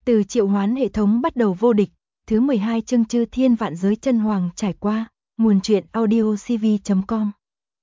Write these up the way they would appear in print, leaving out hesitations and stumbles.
Từ triệu hoán hệ thống bắt đầu vô địch, thứ 12 chương chư thiên vạn giới chân hoàng trải qua, nguồn truyện audiocv.com.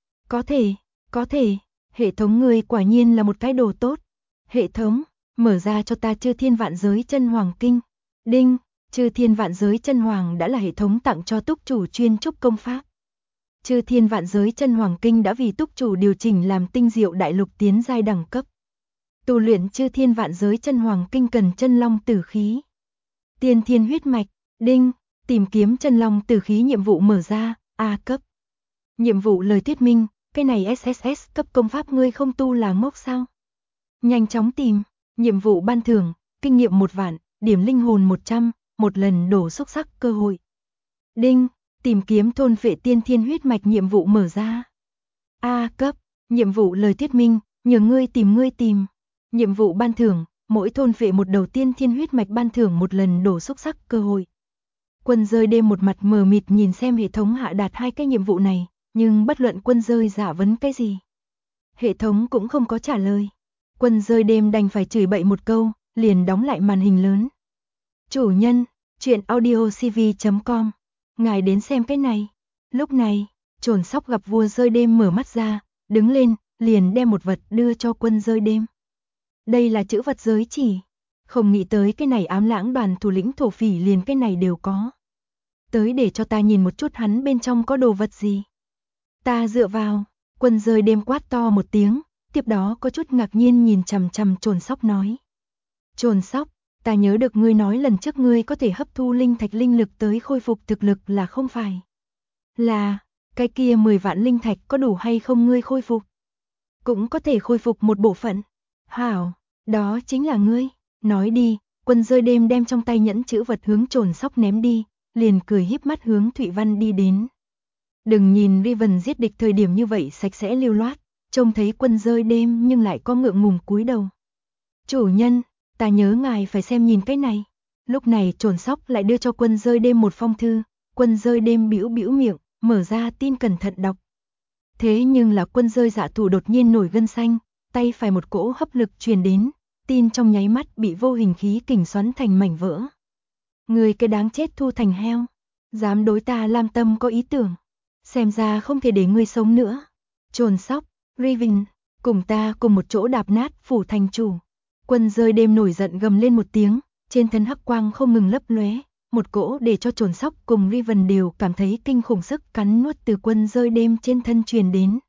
Có thể, hệ thống ngươi quả nhiên là một cái đồ tốt. Hệ thống, mở ra cho ta chư thiên vạn giới chân hoàng kinh. Đinh, chư thiên vạn giới chân hoàng đã là hệ thống tặng cho túc chủ chuyên trúc công pháp. Chư thiên vạn giới chân hoàng kinh đã vì túc chủ điều chỉnh làm tinh diệu đại lục tiến giai đẳng cấp. Tu luyện chư thiên vạn giới chân hoàng kinh cần chân long tử khí. Tiên thiên huyết mạch, đinh, tìm kiếm chân long tử khí nhiệm vụ mở ra, A cấp. Nhiệm vụ lời thuyết minh, cái này SSS cấp công pháp ngươi không tu là ngốc sao? Nhanh chóng tìm, nhiệm vụ ban thưởng, kinh nghiệm 1 vạn, điểm linh hồn 100, một lần đổ xúc sắc cơ hội. Đinh, tìm kiếm thôn phệ tiên thiên huyết mạch nhiệm vụ mở ra. A cấp, nhiệm vụ lời thuyết minh, nhờ ngươi tìm. Nhiệm vụ ban thưởng, mỗi thôn phệ một đầu tiên thiên huyết mạch ban thưởng một lần đổ xúc sắc cơ hội. Quân rơi đêm một mặt mờ mịt nhìn xem hệ thống hạ đạt 2 cái nhiệm vụ này, nhưng bất luận quân rơi giả vấn cái gì, hệ thống cũng không có trả lời. Quân rơi đêm đành phải chửi bậy một câu, liền đóng lại màn hình lớn. Chủ nhân, truyện audiocv.com, ngài đến xem cái này. Lúc này, Trồn Sóc gặp vua rơi đêm mở mắt ra, đứng lên, liền đem một vật đưa cho quân rơi đêm. Đây là chữ vật giới chỉ. Không nghĩ tới cái này ám lãng đoàn thủ lĩnh thổ phỉ liền cái này đều có. Tới để cho ta nhìn một chút hắn bên trong có đồ vật gì. Ta dựa vào, quân rơi đêm quát to một tiếng, tiếp đó có chút ngạc nhiên nhìn chằm chằm Trồn Sóc nói. Trồn Sóc, ta nhớ được ngươi nói lần trước ngươi có thể hấp thu linh thạch linh lực tới khôi phục thực lực là không phải? Là, cái kia 10 vạn linh thạch có đủ hay không ngươi khôi phục? Cũng có thể khôi phục một bộ phận. Hảo, đó chính là ngươi. Nói đi, quân rơi đêm đem trong tay nhẫn chữ vật hướng Trồn Sóc ném đi, liền cười híp mắt hướng Thụy Văn đi đến. Đừng nhìn Riven giết địch thời điểm như vậy sạch sẽ lưu loát, trông thấy quân rơi đêm nhưng lại có ngượng ngùng cúi đầu. Chủ nhân, ta nhớ ngài phải xem nhìn cái này. Lúc này Trồn Sóc lại đưa cho quân rơi đêm một phong thư, quân rơi đêm bĩu bĩu miệng, mở ra tin cẩn thận đọc. Thế nhưng là quân rơi dạ thủ đột nhiên nổi gân xanh, tay phải một cỗ hấp lực truyền đến, tin trong nháy mắt bị vô hình khí kình xoắn thành mảnh vỡ. Người cái đáng chết thu thành heo, dám đối ta Lam Tâm có ý tưởng, xem ra không thể để ngươi sống nữa. Trồn Sóc, Riven, cùng ta cùng một chỗ đạp nát phủ thành chủ. Quân rơi đêm nổi giận gầm lên một tiếng, trên thân hắc quang không ngừng lấp lóe, một cỗ để cho Trồn Sóc cùng Riven đều cảm thấy kinh khủng sức cắn nuốt từ quân rơi đêm trên thân truyền đến.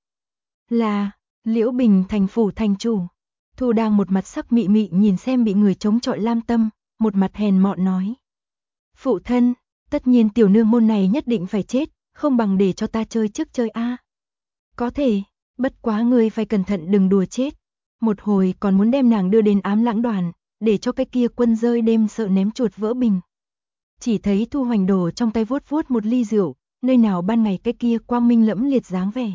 Là Liễu Bình thành phủ thành chủ. Thu đang một mặt sắc mị mị nhìn xem bị người chống chọi Lam Tâm, một mặt hèn mọn nói. Phụ thân, tất nhiên tiểu nương môn này nhất định phải chết, không bằng để cho ta chơi trước chơi a. Có thể, bất quá ngươi phải cẩn thận đừng đùa chết. Một hồi còn muốn đem nàng đưa đến ám lãng đoàn, để cho cái kia quân rơi đêm sợ ném chuột vỡ bình. Chỉ thấy Thu Hoành Đồ trong tay vuốt vuốt một ly rượu, nơi nào ban ngày cái kia quang minh lẫm liệt dáng vẻ.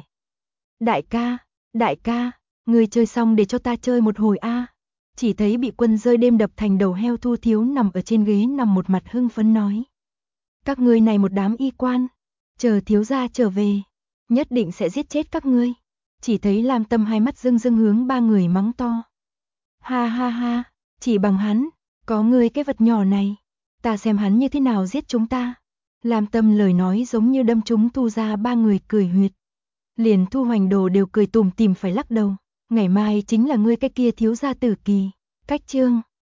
Đại ca, người chơi xong để cho ta chơi một hồi a. Chỉ thấy bị quân rơi đêm đập thành đầu heo Thu Thiếu nằm ở trên ghế nằm một mặt hưng phấn nói. Các ngươi này một đám y quan, chờ thiếu gia trở về, nhất định sẽ giết chết các ngươi. Chỉ thấy Lam Tâm hai mắt rưng rưng hướng 3 người mắng to. Ha ha ha, chỉ bằng hắn, có ngươi cái vật nhỏ này, ta xem hắn như thế nào giết chúng ta. Lam Tâm lời nói giống như đâm trúng Thu ra 3 người cười huyệt. Liền Thu Hoành Đồ đều cười tủm tỉm phải lắc đầu, ngày mai chính là ngươi cái kia thiếu gia tử kỳ. Cách chương